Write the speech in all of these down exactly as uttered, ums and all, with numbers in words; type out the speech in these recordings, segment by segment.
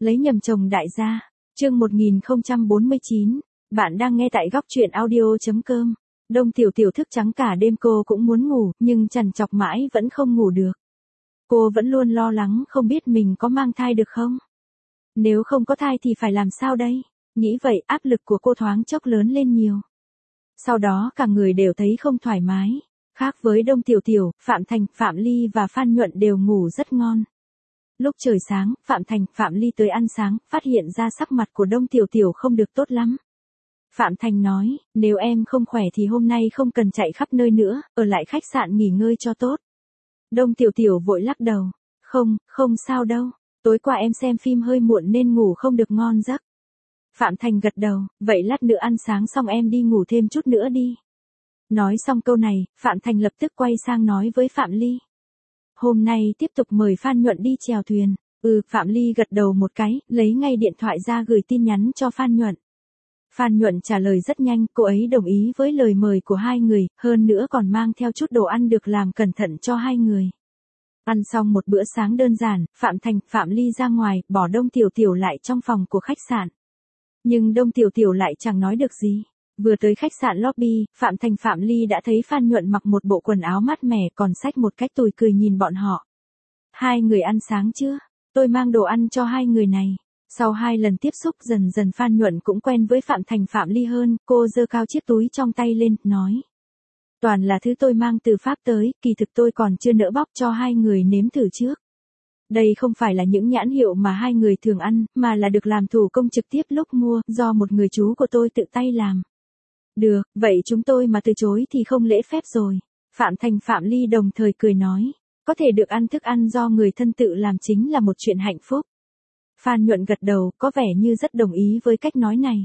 Lấy nhầm chồng đại gia. Chương một nghìn không trăm bốn mươi chín. Bạn đang nghe tại góc truyện audio.com. Đông Tiểu Tiểu thức trắng cả đêm, cô cũng muốn ngủ, nhưng trằn trọc mãi vẫn không ngủ được. Cô vẫn luôn lo lắng không biết mình có mang thai được không? Nếu không có thai thì phải làm sao đây? Nghĩ vậy, áp lực của cô thoáng chốc lớn lên nhiều. Sau đó cả người đều thấy không thoải mái. Khác với Đông Tiểu Tiểu, Phạm Thành, Phạm Ly và Phan Nhuận đều ngủ rất ngon. Lúc trời sáng, Phạm Thành, Phạm Ly tới ăn sáng, phát hiện ra sắc mặt của Đông Tiểu Tiểu không được tốt lắm. Phạm Thành nói, nếu em không khỏe thì hôm nay không cần chạy khắp nơi nữa, ở lại khách sạn nghỉ ngơi cho tốt. Đông Tiểu Tiểu vội lắc đầu, không, không sao đâu, tối qua em xem phim hơi muộn nên ngủ không được ngon giấc. Phạm Thành gật đầu, vậy lát nữa ăn sáng xong em đi ngủ thêm chút nữa đi. Nói xong câu này, Phạm Thành lập tức quay sang nói với Phạm Ly. Hôm nay tiếp tục mời Phan Nhuận đi chèo thuyền. Ừ, Phạm Ly gật đầu một cái, lấy ngay điện thoại ra gửi tin nhắn cho Phan Nhuận. Phan Nhuận trả lời rất nhanh, cô ấy đồng ý với lời mời của hai người, hơn nữa còn mang theo chút đồ ăn được làm cẩn thận cho hai người. Ăn xong một bữa sáng đơn giản, Phạm Thành, Phạm Ly ra ngoài, bỏ Đông Tiểu Tiểu lại trong phòng của khách sạn. Nhưng Đông Tiểu Tiểu lại chẳng nói được gì. Vừa tới khách sạn lobby, Phạm Thành, Phạm Ly đã thấy Phan Nhuận mặc một bộ quần áo mát mẻ còn xách một cái tùi cười nhìn bọn họ. Hai người ăn sáng chưa? Tôi mang đồ ăn cho hai người này. Sau hai lần tiếp xúc dần dần Phan Nhuận cũng quen với Phạm Thành, Phạm Ly hơn, cô giơ cao chiếc túi trong tay lên, nói. Toàn là thứ tôi mang từ Pháp tới, kỳ thực tôi còn chưa nỡ bóc cho hai người nếm thử trước. Đây không phải là những nhãn hiệu mà hai người thường ăn, mà là được làm thủ công trực tiếp lúc mua, do một người chú của tôi tự tay làm. Được, vậy chúng tôi mà từ chối thì không lễ phép rồi. Phạm Thành, Phạm Ly đồng thời cười nói. Có thể được ăn thức ăn do người thân tự làm chính là một chuyện hạnh phúc. Phan Nhuận gật đầu, có vẻ như rất đồng ý với cách nói này.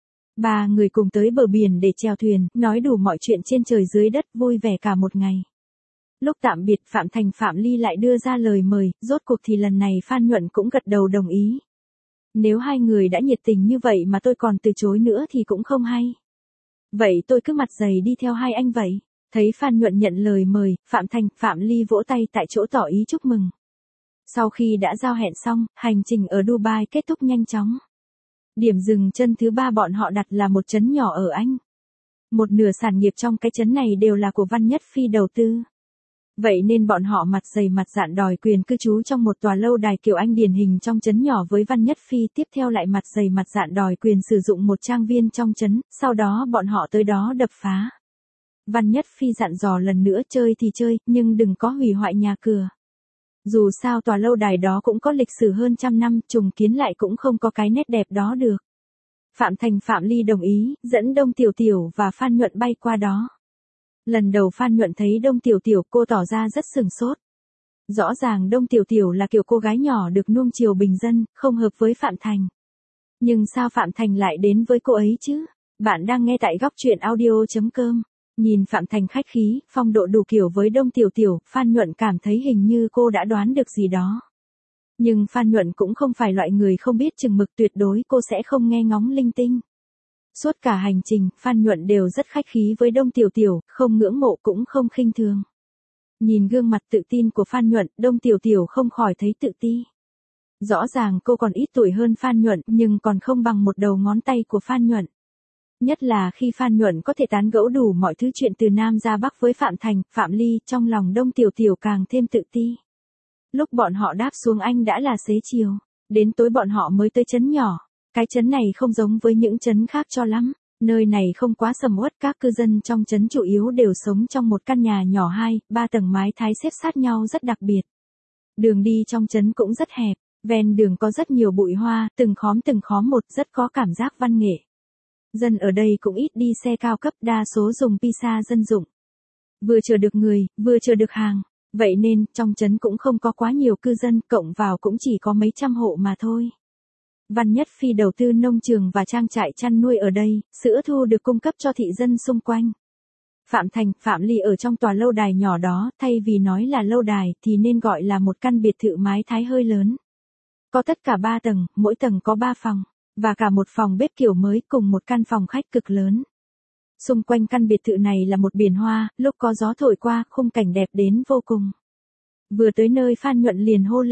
Ba người cùng tới bờ biển để chèo thuyền, nói đủ mọi chuyện trên trời dưới đất, vui vẻ cả một ngày. Lúc tạm biệt, Phạm Thành, Phạm Ly lại đưa ra lời mời, rốt cuộc thì lần này Phan Nhuận cũng gật đầu đồng ý. Nếu hai người đã nhiệt tình như vậy mà tôi còn từ chối nữa thì cũng không hay. Vậy tôi cứ mặt dày đi theo hai anh vậy. Thấy Phan Nhuận nhận lời mời, Phạm Thành, Phạm Ly vỗ tay tại chỗ tỏ ý chúc mừng. Sau khi đã giao hẹn xong, hành trình ở Dubai kết thúc nhanh chóng. Điểm dừng chân thứ ba bọn họ đặt là một trấn nhỏ ở Anh. Một nửa sản nghiệp trong cái trấn này đều là của Văn Nhất Phi đầu tư. Vậy nên bọn họ mặt dày mặt dạn đòi quyền cư trú trong một tòa lâu đài kiểu Anh điển hình trong trấn nhỏ với Văn Nhất Phi, tiếp theo lại mặt dày mặt dạn đòi quyền sử dụng một trang viên trong trấn, sau đó bọn họ tới đó đập phá. Văn Nhất Phi dặn dò lần nữa chơi thì chơi, nhưng đừng có hủy hoại nhà cửa. Dù sao tòa lâu đài đó cũng có lịch sử hơn trăm năm, trùng kiến lại cũng không có cái nét đẹp đó được. Phạm Thành, Phạm Ly đồng ý, dẫn Đông Tiểu Tiểu và Phan Nhuận bay qua đó. Lần đầu Phan Nhuận thấy Đông Tiểu Tiểu, cô tỏ ra rất sừng sốt. Rõ ràng Đông Tiểu Tiểu là kiểu cô gái nhỏ được nuông chiều bình dân, không hợp với Phạm Thành. Nhưng sao Phạm Thành lại đến với cô ấy chứ? Bạn đang nghe tại góc truyện audio.com. Nhìn Phạm Thành khách khí, phong độ đủ kiểu với Đông Tiểu Tiểu, Phan Nhuận cảm thấy hình như cô đã đoán được gì đó. Nhưng Phan Nhuận cũng không phải loại người không biết chừng mực, tuyệt đối cô sẽ không nghe ngóng linh tinh. Suốt cả hành trình, Phan Nhuận đều rất khách khí với Đông Tiểu Tiểu, không ngưỡng mộ cũng không khinh thường. Nhìn gương mặt tự tin của Phan Nhuận, Đông Tiểu Tiểu không khỏi thấy tự ti. Rõ ràng cô còn ít tuổi hơn Phan Nhuận, nhưng còn không bằng một đầu ngón tay của Phan Nhuận. Nhất là khi Phan Nhuận có thể tán gẫu đủ mọi thứ chuyện từ Nam ra Bắc với Phạm Thành, Phạm Ly, trong lòng Đông Tiểu Tiểu càng thêm tự ti. Lúc bọn họ đáp xuống Anh đã là xế chiều, đến tối bọn họ mới tới trấn nhỏ. Cái trấn này không giống với những trấn khác cho lắm, nơi này không quá sầm uất, các cư dân trong trấn chủ yếu đều sống trong một căn nhà nhỏ hai, ba tầng mái thái xếp sát nhau rất đặc biệt. Đường đi trong trấn cũng rất hẹp, ven đường có rất nhiều bụi hoa, từng khóm từng khóm một, rất có cảm giác văn nghệ. Dân ở đây cũng ít đi xe cao cấp, đa số dùng pizza dân dụng. Vừa chờ được người, vừa chờ được hàng. Vậy nên, trong trấn cũng không có quá nhiều cư dân, cộng vào cũng chỉ có mấy trăm hộ mà thôi. Văn Nhất Phi đầu tư nông trường và trang trại chăn nuôi ở đây, sữa thu được cung cấp cho thị dân xung quanh. Phạm Thành, Phạm Ly ở trong tòa lâu đài nhỏ đó, thay vì nói là lâu đài thì nên gọi là một căn biệt thự mái thái hơi lớn. Có tất cả ba tầng, mỗi tầng có ba phòng, và cả một phòng bếp kiểu mới cùng một căn phòng khách cực lớn. Xung quanh căn biệt thự này là một biển hoa, lúc có gió thổi qua, khung cảnh đẹp đến vô cùng. Vừa tới nơi Phan Nhuận liền hô lên,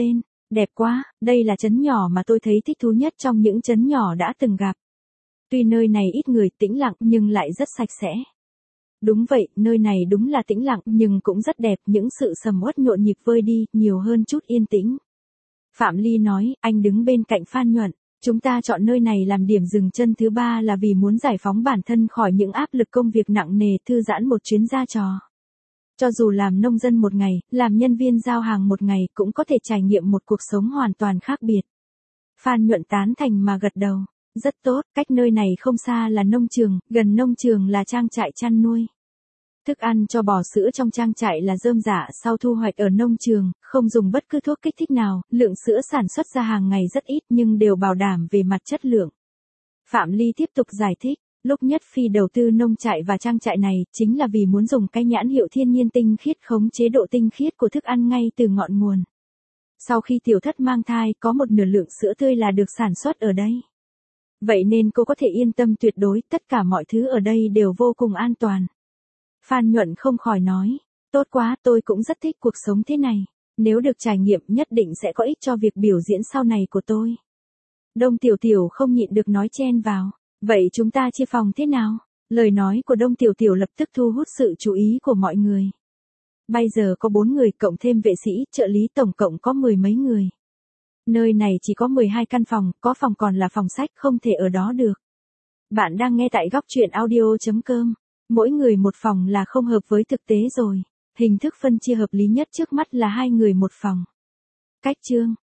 Đẹp quá, đây là trấn nhỏ mà tôi thấy thích thú nhất trong những trấn nhỏ đã từng gặp. Tuy nơi này ít người tĩnh lặng nhưng lại rất sạch sẽ. Đúng vậy, nơi này đúng là tĩnh lặng nhưng cũng rất đẹp, những sự sầm uất nhộn nhịp vơi đi, nhiều hơn chút yên tĩnh. Phạm Ly nói, anh đứng bên cạnh Phan Nhuận, chúng ta chọn nơi này làm điểm dừng chân thứ ba là vì muốn giải phóng bản thân khỏi những áp lực công việc nặng nề, thư giãn một chuyến ra trò. Cho dù làm nông dân một ngày, làm nhân viên giao hàng một ngày cũng có thể trải nghiệm một cuộc sống hoàn toàn khác biệt. Phan Nhuận tán thành mà gật đầu. Rất tốt, cách nơi này không xa là nông trường, gần nông trường là trang trại chăn nuôi. Thức ăn cho bò sữa trong trang trại là rơm rạ sau thu hoạch ở nông trường, không dùng bất cứ thuốc kích thích nào, lượng sữa sản xuất ra hàng ngày rất ít nhưng đều bảo đảm về mặt chất lượng. Phạm Ly tiếp tục giải thích, lúc Nhất Phi đầu tư nông trại và trang trại này, chính là vì muốn dùng cái nhãn hiệu thiên nhiên tinh khiết khống chế độ tinh khiết của thức ăn ngay từ ngọn nguồn. Sau khi tiểu thất mang thai, có một nửa lượng sữa tươi là được sản xuất ở đây. Vậy nên cô có thể yên tâm tuyệt đối, tất cả mọi thứ ở đây đều vô cùng an toàn. Phan Nhuận không khỏi nói, tốt quá, tôi cũng rất thích cuộc sống thế này. Nếu được trải nghiệm nhất định sẽ có ích cho việc biểu diễn sau này của tôi. Đông Tiểu Tiểu không nhịn được nói chen vào, vậy chúng ta chia phòng thế nào? Lời nói của Đông Tiểu Tiểu lập tức thu hút sự chú ý của mọi người. Bây giờ có bốn người cộng thêm vệ sĩ, trợ lý tổng cộng có mười mấy người. Nơi này chỉ có mười hai căn phòng, có phòng còn là phòng sách, không thể ở đó được. Bạn đang nghe tại góc truyện audio chấm com. Mỗi người một phòng là không hợp với thực tế rồi. Hình thức phân chia hợp lý nhất trước mắt là hai người một phòng. Cách chương